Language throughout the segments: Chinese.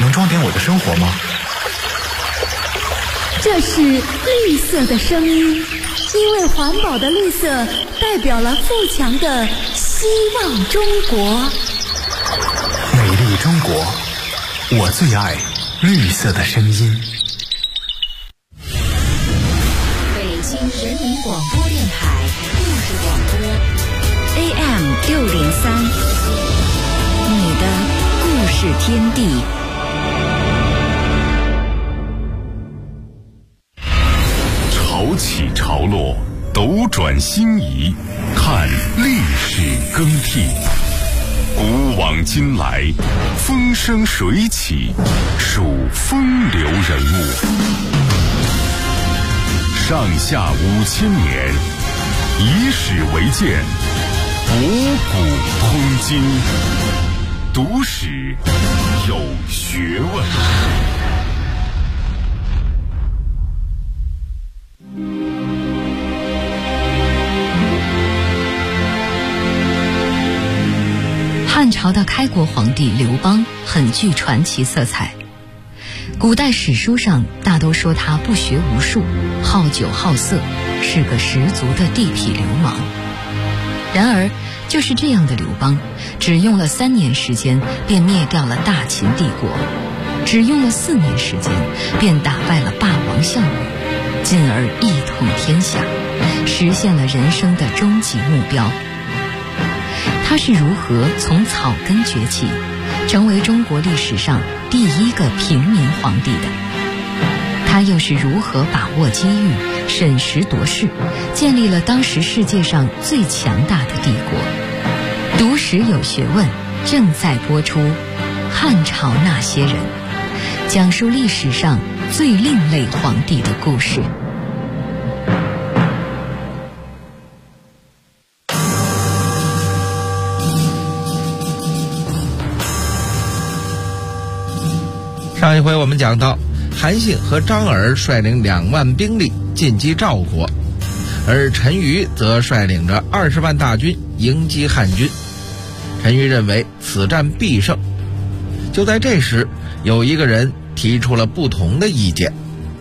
能装点我的生活吗？ 这是绿色的声音，因为环保的绿色代表了富强的希望中国。 美丽中国，我最爱绿色的声音。 北京人民广播电台故事广播 AM603，你的故事天地。 潮起潮落，斗转星移，看历史更替。古往今来，风生水起，数风流人物。上下5000年，以史为鉴，博古通今。读史有学问。 汉朝的开国皇帝刘邦很具传奇色彩，古代史书上大都说他不学无术，好酒好色，是个十足的地痞流氓。然而就是这样的刘邦，只用了3年时间便灭掉了大秦帝国，只用了4年时间便打败了霸王项羽，进而一统天下，实现了人生的终极目标。他是如何从草根崛起，成为中国历史上第一个平民皇帝的？他又是如何把握机遇，审时度势，建立了当时世界上最强大的帝国？读史有学问，正在播出《汉朝那些人》，讲述历史上最另类皇帝的故事。 上一回我们讲到，韩信和张耳率领2万兵力进击赵国，而陈馀则率领着20万大军迎击汉军。陈馀认为此战必胜。就在这时，有一个人提出了不同的意见。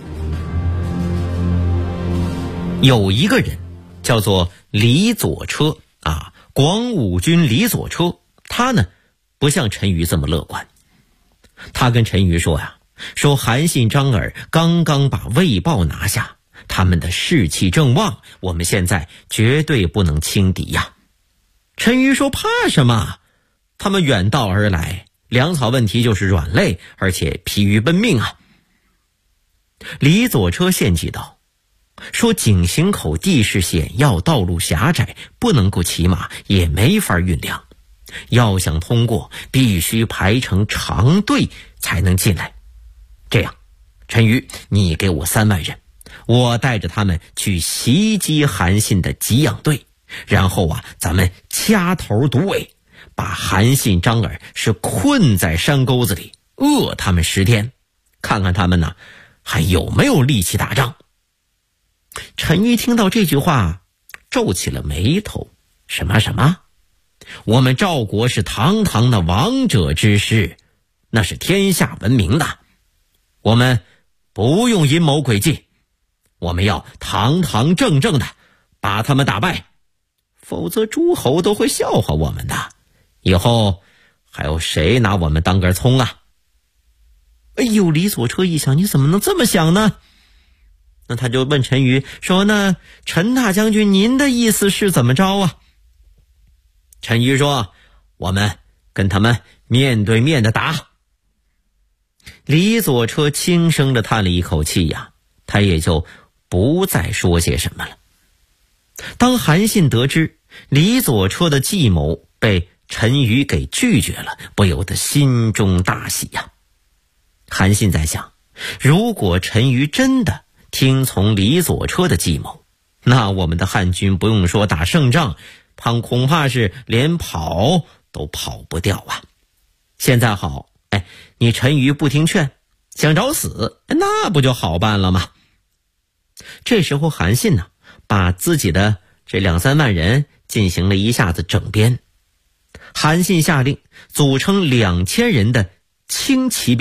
有一个人叫做李左车广武军李左车，他呢不像陈馀这么乐观。他跟陈馀说韩信张耳刚刚把魏豹拿下，他们的士气正旺，我们现在绝对不能轻敌呀。陈馀说怕什么？他们远道而来，粮草问题就是软肋，而且疲于奔命啊。李左车献计道，说井陉口地势险要，道路狭窄，不能够骑马，也没法运粮，要想通过，必须排成长队才能进来。这样，陈馀，你给我3万人，我带着他们去袭击韩信的给养队，然后咱们掐头堵尾，把韩信张耳是困在山沟子里，饿他们10天，看看他们还有没有力气打仗。陈馀听到这句话，皱起了眉头。什么？我们赵国是堂堂的王者之师，那是天下闻名的，我们不用阴谋诡计，我们要堂堂正正的把他们打败，否则诸侯都会笑话我们的，以后还有谁拿我们当根葱啊？哎呦，李左车一想，你怎么能这么想呢？那他就问陈馀说，那陈大将军您的意思是怎么着啊？陈馀说，我们跟他们面对面的打。李左车轻声地叹了一口气他也就不再说些什么了。当韩信得知李左车的计谋被陈馀给拒绝了，不由得心中大喜韩信在想，如果陈馀真的听从李左车的计谋，那我们的汉军不用说打胜仗，恐怕是连跑都跑不掉现在好，你陈馀不听劝，想找死，那不就好办了吗？这时候韩信把自己的这2-3万人进行了一下子整编。韩信下令组成2000人的轻骑兵，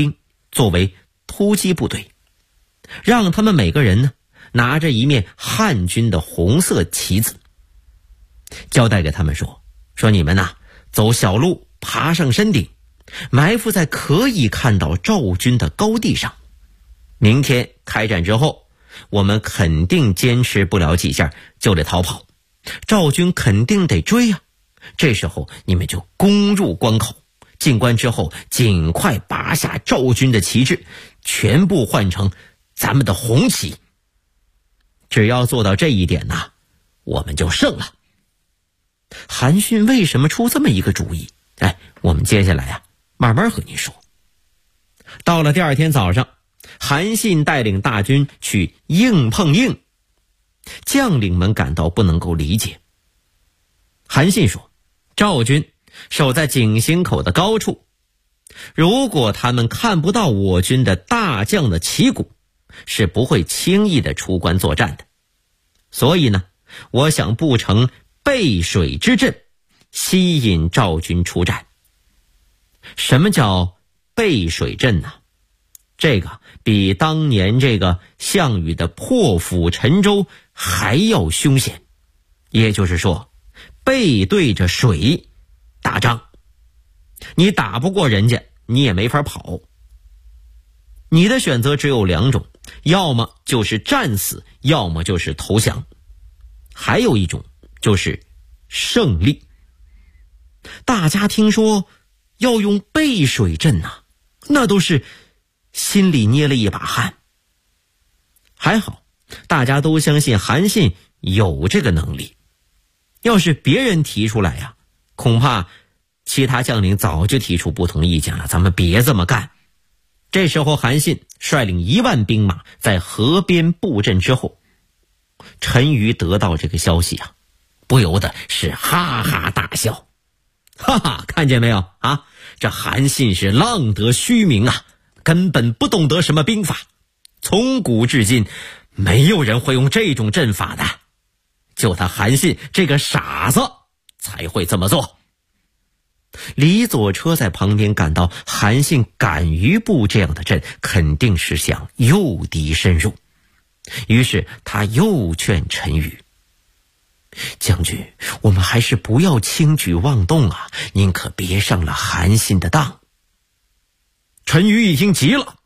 作为突击部队，让他们每个人呢拿着一面汉军的红色旗子，交代给他们说你们呐走小路爬上山顶，埋伏在可以看到赵军的高地上。明天开战之后，我们肯定坚持不了几下就得逃跑，赵军肯定得追啊。这时候你们就攻入关口，进关之后尽快拔下赵军的旗帜，全部换成咱们的红旗。只要做到这一点呢，我们就胜了。韩信为什么出这么一个主意？我们接下来慢慢和您说。到了第二天早上，韩信带领大军去硬碰硬，将领们感到不能够理解。韩信说，赵军守在井陉口的高处，如果他们看不到我军的大将的旗鼓，是不会轻易的出关作战的。所以呢，我想布成背水之阵，吸引赵军出战。什么叫背水阵呢？这个比当年这个项羽的破釜沉舟还要凶险。也就是说，背对着水打仗，你打不过人家，你也没法跑。你的选择只有两种，要么就是战死，要么就是投降，还有一种就是胜利。大家听说要用背水阵那都是心里捏了一把汗。还好大家都相信韩信有这个能力，要是别人提出来恐怕其他将领早就提出不同意见了，咱们别这么干。这时候韩信率领1万兵马在河边布阵之后，陈馀得到这个消息不由得是哈哈大笑。哈哈，看见没有这韩信是浪得虚名根本不懂得什么兵法，从古至今没有人会用这种阵法的，就他韩信这个傻子才会这么做。李左车在旁边感到韩信敢于布这样的阵，肯定是想诱敌深入，于是他又劝陈馀，将军，我们还是不要轻举妄动您可别上了韩信的当。陈馀一听急了，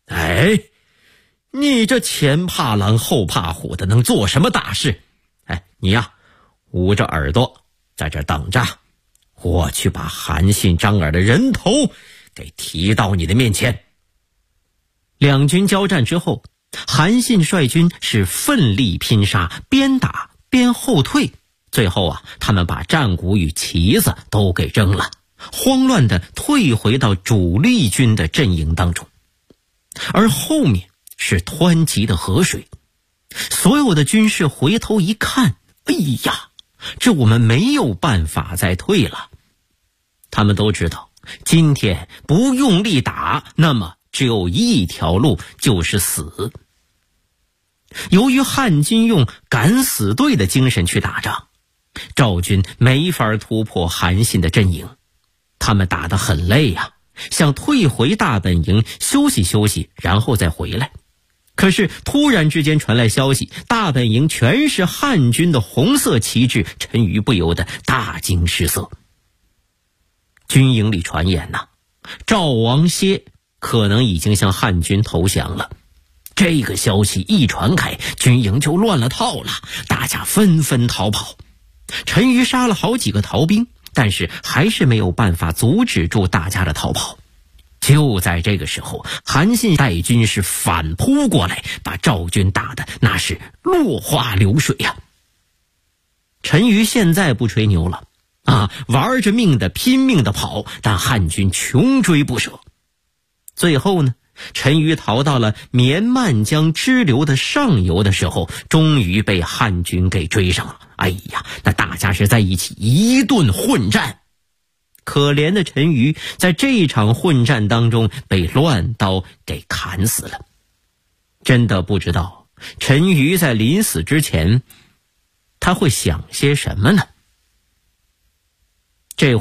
你这前怕狼后怕虎的能做什么大事？你捂着耳朵在这等着，我去把韩信、张耳的人头给提到你的面前。两军交战之后，韩信率军是奋力拼杀，边打边后退，最后他们把战鼓与旗子都给扔了，慌乱地退回到主力军的阵营当中。而后面是湍急的河水，所有的军士回头一看，这我们没有办法再退了。他们都知道，今天不用力打，那么只有一条路，就是死。由于汉军用敢死队的精神去打仗，赵军没法突破韩信的阵营，他们打得很累想退回大本营休息休息，然后再回来。可是突然之间传来消息，大本营全是汉军的红色旗帜，陈馀不由得大惊失色。军营里传言赵王歇可能已经向汉军投降了。这个消息一传开，军营就乱了套了，大家纷纷逃跑。陈馀杀了好几个逃兵，但是还是没有办法阻止住大家的逃跑。就在这个时候，韩信带军是反扑过来，把赵军打得那是落花流水陈馀现在不吹牛了玩着命的拼命的跑，但汉军穷追不舍。最后呢，陈馀逃到了绵漫江支流的上游的时候，终于被汉军给追上了。那大家是在一起一顿混战。可怜的陈馀在这场混战当中被乱刀给砍死了。真的不知道陈馀在临死之前他会想些什么呢？这回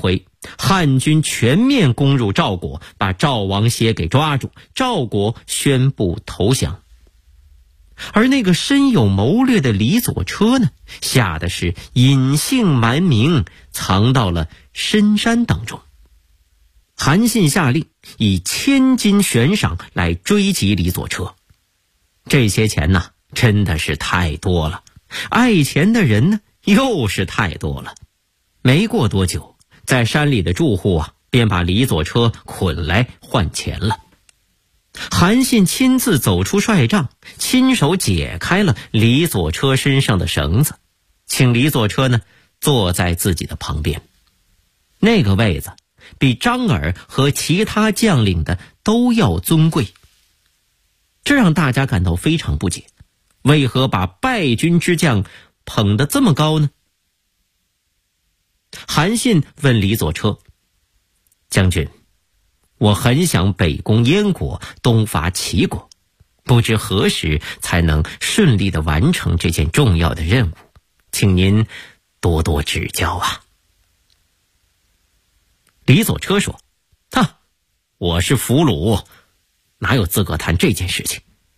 汉军全面攻入赵国，把赵王歇给抓住，赵国宣布投降。而那个深有谋略的李左车呢，吓得是隐姓埋名，藏到了深山当中。韩信下令以1000金悬赏来追击李左车，这些钱呢，真的是太多了，爱钱的人呢，又是太多了。没过多久，在山里的住户便把李左车捆来换钱了。韩信亲自走出帅帐，亲手解开了李左车身上的绳子，请李左车呢坐在自己的旁边。那个位子比张耳和其他将领的都要尊贵，这让大家感到非常不解，为何把败军之将捧得这么高呢？韩信问李左车：将军，我很想北攻燕国，东伐齐国，不知何时才能顺利地完成这件重要的任务，请您多多指教啊。李左车说：我是俘虏，哪有资格谈这件事情？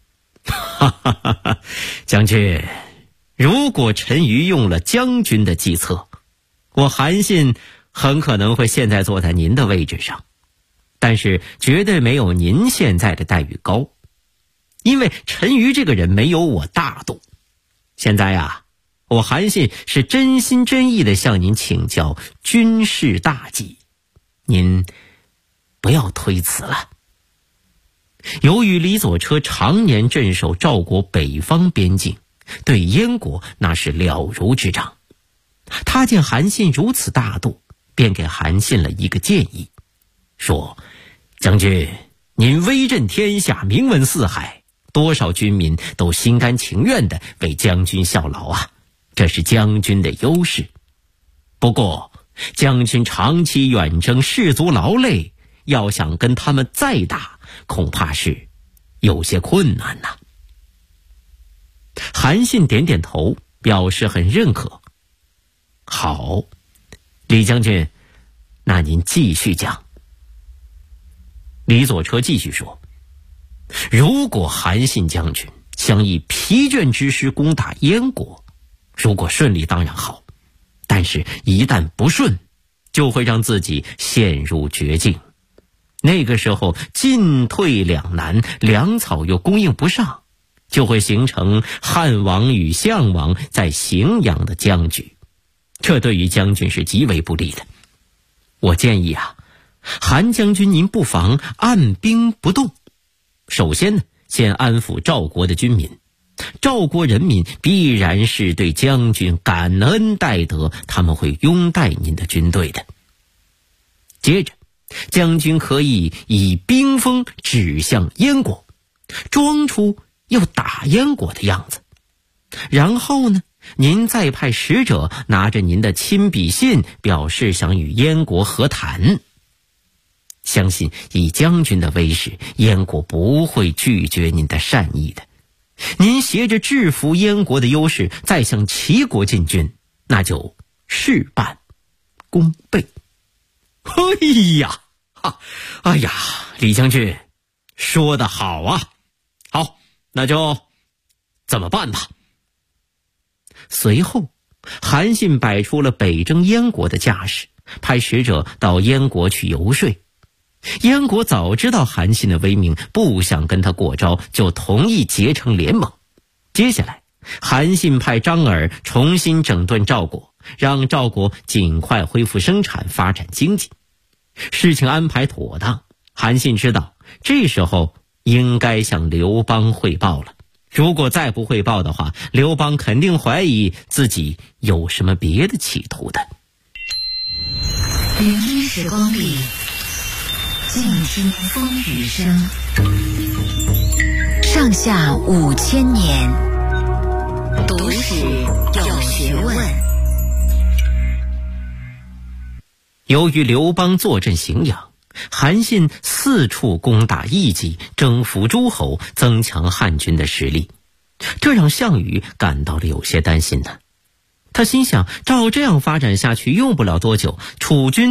将军，如果陈馀用了将军的计策，我韩信很可能会现在坐在您的位置上，但是绝对没有您现在的待遇高，因为陈馀这个人没有我大度。现在我韩信是真心真意地向您请教军事大计，您不要推辞了。由于李左车常年镇守赵国北方边境，对燕国那是了如指掌。他见韩信如此大度，便给韩信了一个建议，说：将军，您威震天下，名闻四海，多少军民都心甘情愿地为将军效劳啊，这是将军的优势。不过将军长期远征，士卒劳累，要想跟他们再打，恐怕是有些困难呐。韩信点点头，表示很认可。好，李将军，那您继续讲。李左车继续说：如果韩信将军想以疲倦之师攻打燕国，如果顺利当然好，但是一旦不顺，就会让自己陷入绝境。那个时候进退两难，粮草又供应不上，就会形成汉王与项王在荥阳的僵局，这对于将军是极为不利的。我建议韩将军您不妨按兵不动，首先呢，先安抚赵国的军民，赵国人民必然是对将军感恩戴德，他们会拥戴您的军队的。接着将军可以以兵锋指向燕国，装出要打燕国的样子，然后呢，您再派使者拿着您的亲笔信，表示想与燕国和谈。相信以将军的威势，燕国不会拒绝您的善意的。您携着制服燕国的优势，再向齐国进军，那就事半功倍。哎呀，李将军说得好啊！好，那就怎么办吧？随后韩信摆出了北征燕国的架势，派使者到燕国去游说。燕国早知道韩信的威名，不想跟他过招，就同意结成联盟。接下来韩信派张耳重新整顿赵国，让赵国尽快恢复生产，发展经济。事情安排妥当，韩信知道这时候应该向刘邦汇报了。如果再不汇报的话，刘邦肯定怀疑自己有什么别的企图的。 聆听时光里，静听风雨声。上下5000年，读史有学问。 由于刘邦坐镇荥阳，韩信四处攻打异己，征服诸侯，增强汉军的实力，这让项羽感到了有些担心呢。他心想，照这样发展下去，用不了多久，楚军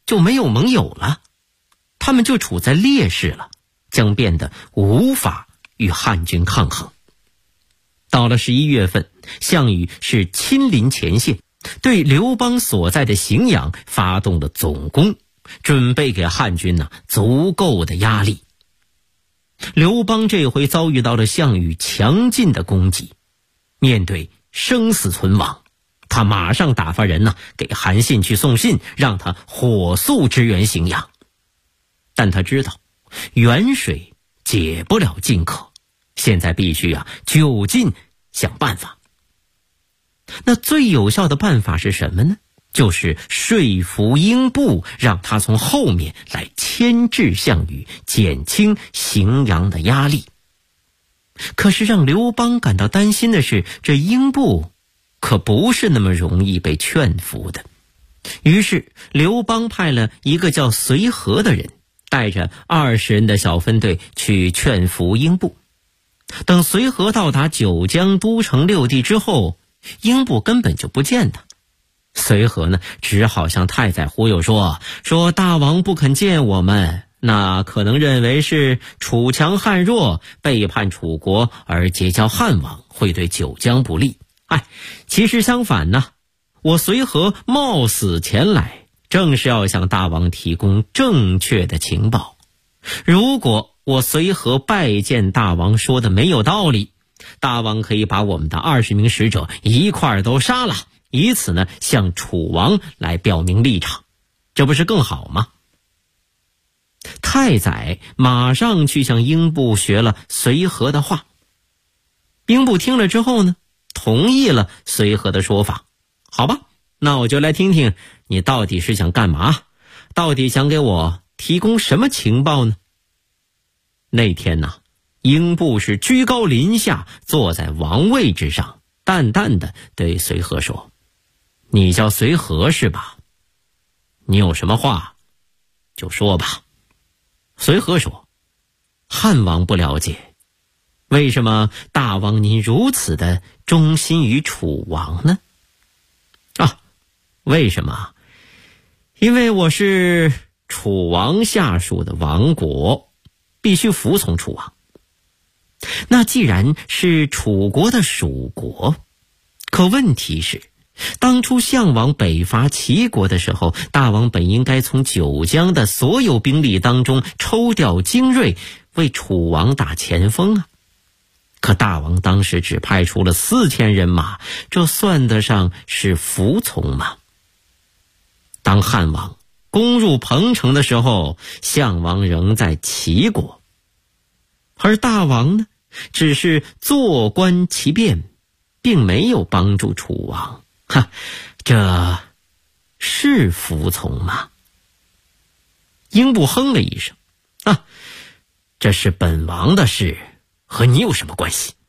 就没有盟友了，他们就处在劣势了，将变得无法与汉军抗衡。到了11月份，项羽是亲临前线，对刘邦所在的荥阳发动了总攻，准备给汉军足够的压力。刘邦这回遭遇到了项羽强劲的攻击，面对生死存亡，他马上打发人给韩信去送信，让他火速支援荥阳。但他知道远水解不了近渴，现在必须就近想办法。那最有效的办法是什么呢？就是说服英布，让他从后面来牵制项羽，减轻荥阳的压力。可是让刘邦感到担心的是，这英布可不是那么容易被劝服的。于是刘邦派了一个叫随和的人，带着20人的小分队去劝服英布。等随和到达九江都城六地之后，英布根本就不见他。随和只好向太宰忽悠说大王不肯见我们，那可能认为是楚强汉弱，背叛楚国而结交汉王，会对九江不利。其实相反我随和冒死前来，正是要向大王提供正确的情报。如果我随和拜见大王说的没有道理，大王可以把我们的20名使者一块都杀了，以此向楚王来表明立场，这不是更好吗？太宰马上去向英布学了随和的话。英布听了之后同意了随和的说法。好吧，那我就来听听你到底是想干嘛，到底想给我提供什么情报呢？那天英布是居高临下，坐在王位之上，淡淡的对随和说：你叫随和是吧？你有什么话就说吧。随和说：汉王不了解，为什么大王您如此的忠心于楚王呢？为什么？因为我是楚王下属的王国，必须服从楚王。那既然是楚国的属国，可问题是当初项王北伐齐国的时候，大王本应该从九江的所有兵力当中抽调精锐，为楚王打前锋可大王当时只派出了4000人马，这算得上是服从吗？当汉王攻入彭城的时候，项王仍在齐国，而大王只是坐观其变，并没有帮助楚王。这是服从吗？英布哼了一声，这是本王的事，和你有什么关系？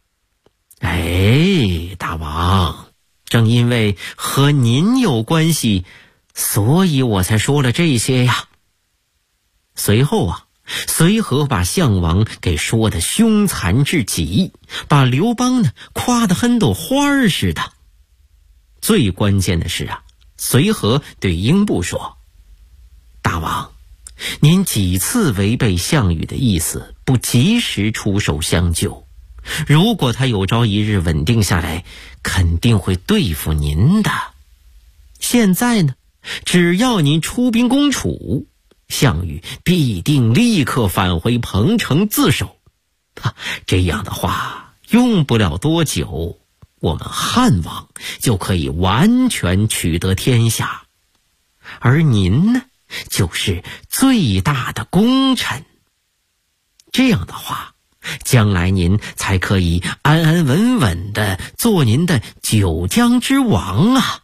大王，正因为和您有关系，所以我才说了这些呀。随后随和把项王给说得凶残至极，把刘邦夸得跟朵花似的。最关键的是随和对英布说：大王，您几次违背项羽的意思，不及时出手相救，如果他有朝一日稳定下来，肯定会对付您的。现在只要您出兵攻楚，项羽必定立刻返回彭城自首。这样的话，用不了多久，我们汉王就可以完全取得天下，而您就是最大的功臣。这样的话，将来您才可以安安稳稳地做您的九江之王啊。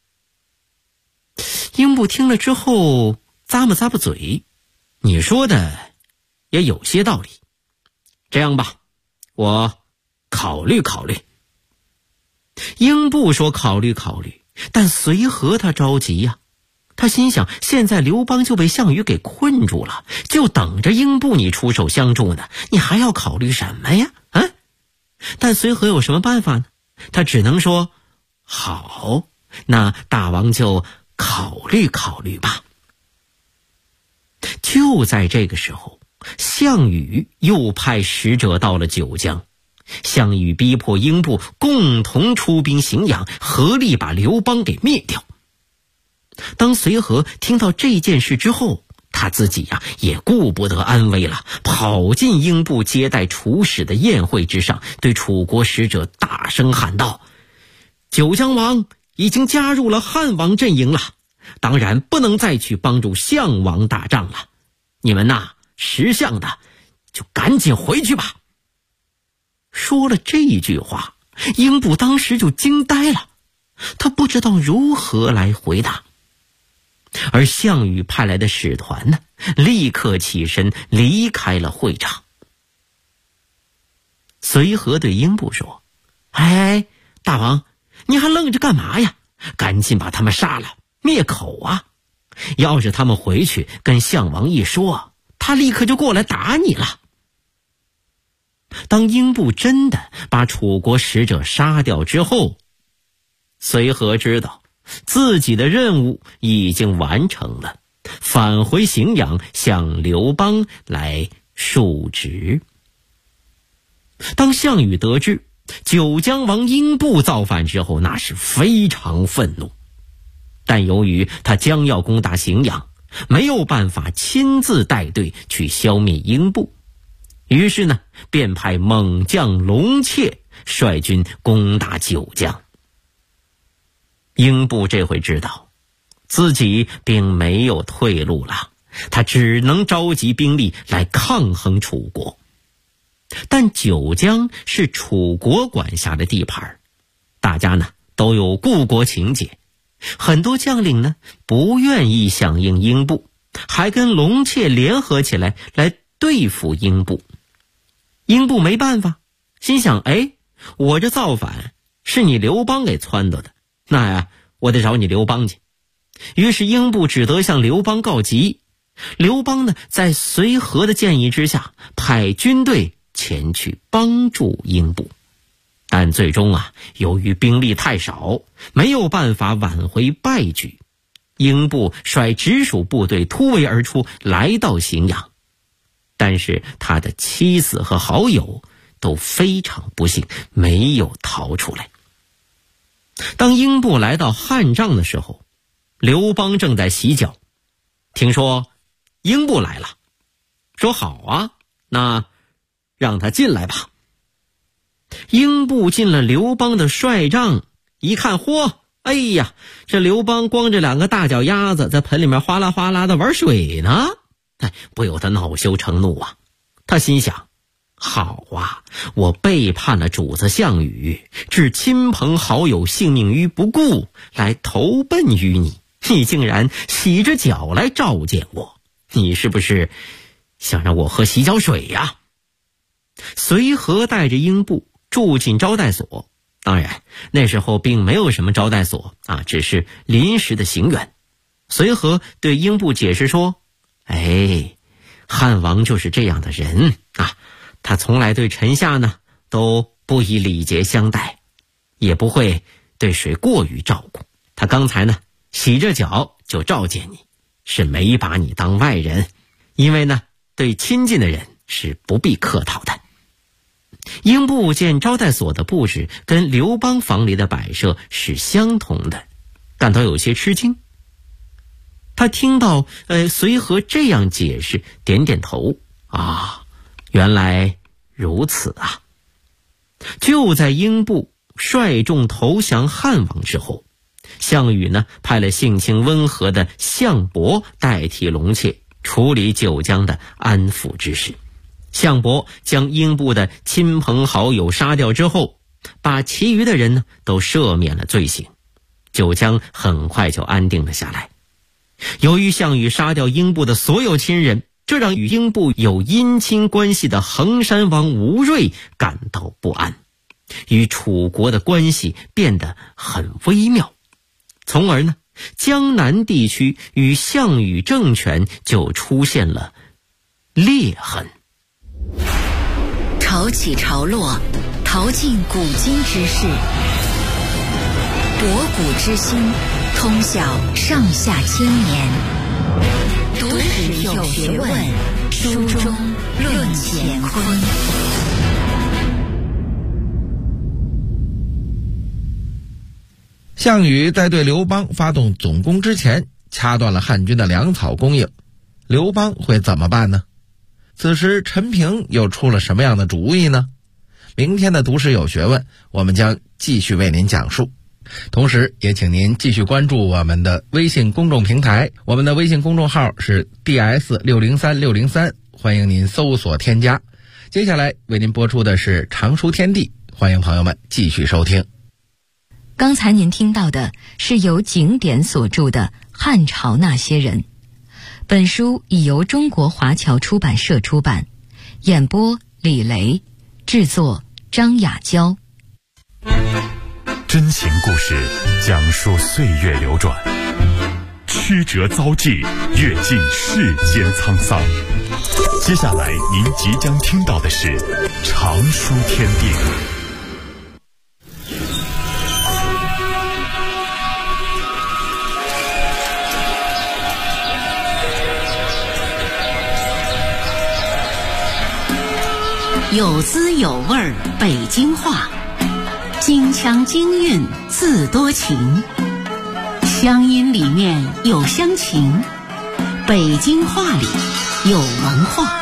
英布听了之后咂摸咂摸嘴，你说的也有些道理。这样吧，我考虑考虑。英布说考虑考虑，但随和他着急呀。他心想，现在刘邦就被项羽给困住了，就等着英布你出手相助呢，你还要考虑什么呀？但随和有什么办法呢？他只能说，好，那大王就考虑考虑吧。 就在这个时候，项羽又派使者到了九江，项羽逼迫英布共同出兵荥阳，合力把刘邦给灭掉。当随和听到这件事之后，他自己也顾不得安危了，跑进英布接待楚使的宴会之上，对楚国使者大声喊道：九江王已经加入了汉王阵营了，当然不能再去帮助项王打仗了，你们识相的就赶紧回去吧。说了这句话，英布当时就惊呆了，他不知道如何来回答。而项羽派来的使团呢，立刻起身离开了会场。随和对英布说：哎，大王，你还愣着干嘛呀？赶紧把他们杀了，灭口啊！要是他们回去跟项王一说，他立刻就过来打你了。当英布真的把楚国使者杀掉之后，随和知道自己的任务已经完成了，返回荥阳向刘邦来述职。当项羽得知九江王英布造反之后，那是非常愤怒，但由于他将要攻打荥阳，没有办法亲自带队去消灭英布，于是呢，便派猛将龙切率军攻打九江。英布这回知道自己并没有退路了，他只能召集兵力来抗衡楚国。但九江是楚国管辖的地盘，大家呢都有故国情结，很多将领呢不愿意响应英布，还跟龙切联合起来对付英布。英布没办法，心想，我这造反是你刘邦给撺掇的，那我得找你刘邦去。于是英布只得向刘邦告急。刘邦呢，在随和的建议之下，派军队前去帮助英布。但最终由于兵力太少，没有办法挽回败局。英布率直属部队突围而出，来到荥阳。但是他的妻子和好友都非常不幸，没有逃出来。当英布来到汉帐的时候，刘邦正在洗脚，听说英布来了，说好啊，那让他进来吧。英布进了刘邦的帅帐，一看，嚯，哎呀，这刘邦光着两个大脚丫子在盆里面哗啦哗啦的玩水呢，不由得恼羞成怒啊。他心想，好啊，我背叛了主子项羽，置亲朋好友性命于不顾，来投奔于你，你竟然洗着脚来召见我，你是不是想让我喝洗脚水呀？随和带着英布住进招待所，当然那时候并没有什么招待所只是临时的行辕。随和对英布解释说，汉王就是这样的人他从来对臣下呢都不以礼节相待，也不会对谁过于照顾。他刚才呢洗着脚就召见你，是没把你当外人，因为呢对亲近的人是不必客套的。英布见招待所的布置跟刘邦房里的摆设是相同的，感到有些吃惊。他听到随和这样解释，点点头，原来如此啊。就在英布率众投降汉王之后，项羽呢派了性情温和的项伯代替龙切处理九江的安抚之事。项伯将英布的亲朋好友杀掉之后，把其余的人呢都赦免了罪行，九江很快就安定了下来。由于项羽杀掉英布的所有亲人，这让与英布有姻亲关系的衡山王吴瑞感到不安，与楚国的关系变得很微妙，从而呢，江南地区与项羽政权就出现了裂痕。 潮起潮落，淘尽古今之事，博古之心，通晓上下千年。 读史有学问，书中论乾坤。 项羽在对刘邦发动总攻之前，掐断了汉军的粮草供应，刘邦会怎么办呢？此时陈平又出了什么样的主意呢？明天的读史有学问，我们将继续为您讲述。同时也请您继续关注我们的微信公众平台，我们的微信公众号是 DS630603，欢迎您搜索添加。接下来为您播出的是常书天地，欢迎朋友们继续收听。 刚才您听到的是由景典所著的《汉朝那些人》，本书已由中国华侨出版社出版，演播李雷，制作张雅娇。 真情故事讲述岁月流转，曲折遭际，阅尽世间沧桑。接下来您即将听到的是常书天地。 有滋有味儿北京话，京腔京韵自多情，乡音里面有乡情，北京话里有文化。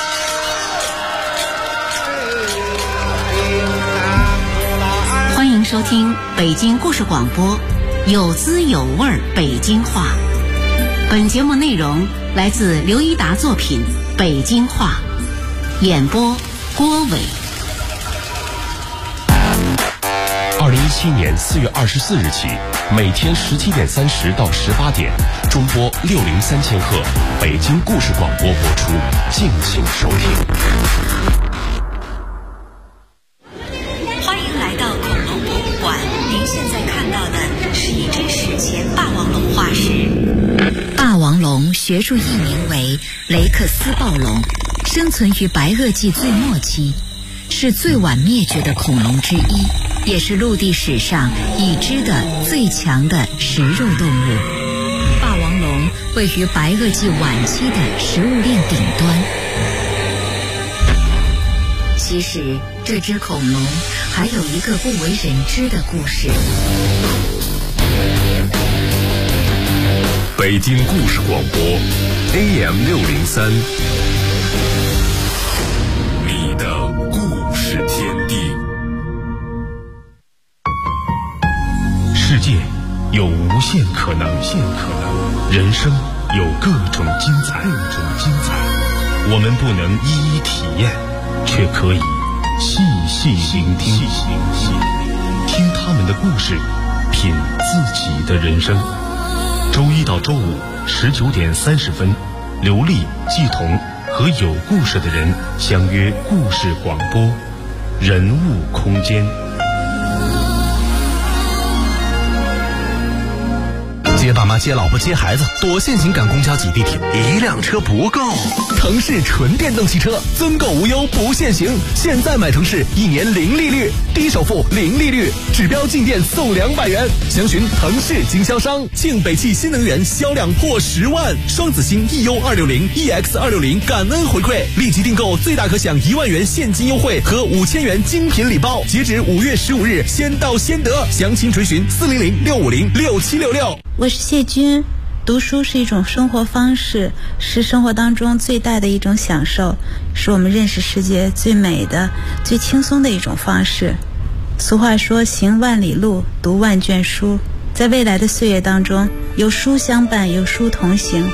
欢迎收听北京故事广播有滋有味儿北京话。本节目内容来自刘一达作品《北京话》，演播郭伟。 2017年4月24日起，每天17点30到18点，中波603千赫，北京故事广播播出，敬请收听。 欢迎来到恐龙博物馆，您现在看到的是一只史前霸王龙化石。霸王龙学术译名为雷克斯暴龙，生存于白垩纪最末期，是最晚灭绝的恐龙之一，也是陆地史上已知的最强的食肉动物。霸王龙位于白垩纪晚期的食物链顶端。其实这只恐龙还有一个不为人知的故事。 北京故事广播 AM603，你的故事天地。 世界有无限可能，人生有各种精彩。我们不能一一体验，却可以细细聆听，听他们的故事，品自己的人生。周一到周五19点30分，刘丽、季彤和有故事的人相约故事广播，人物空间。接爸妈、接老婆、接孩子，多限行赶公交挤地铁，一辆车不够。腾势纯电动汽车，增购无忧不限行，现在买腾势1年0利率，低首付0利率，指标进店送200元。详询腾势经销商。庆北汽新能源销量破10万，双子星 EU260、EX260 感恩回馈，立即订购最大可享1万元现金优惠和5000元精品礼包，截止5月15日，先到先得。详情垂询400-650-6766。 我是谢军。读书是一种生活方式，是生活当中最大的一种享受，是我们认识世界最美的、最轻松的一种方式。俗话说，行万里路，读万卷书。在未来的岁月当中，有书相伴，有书同行，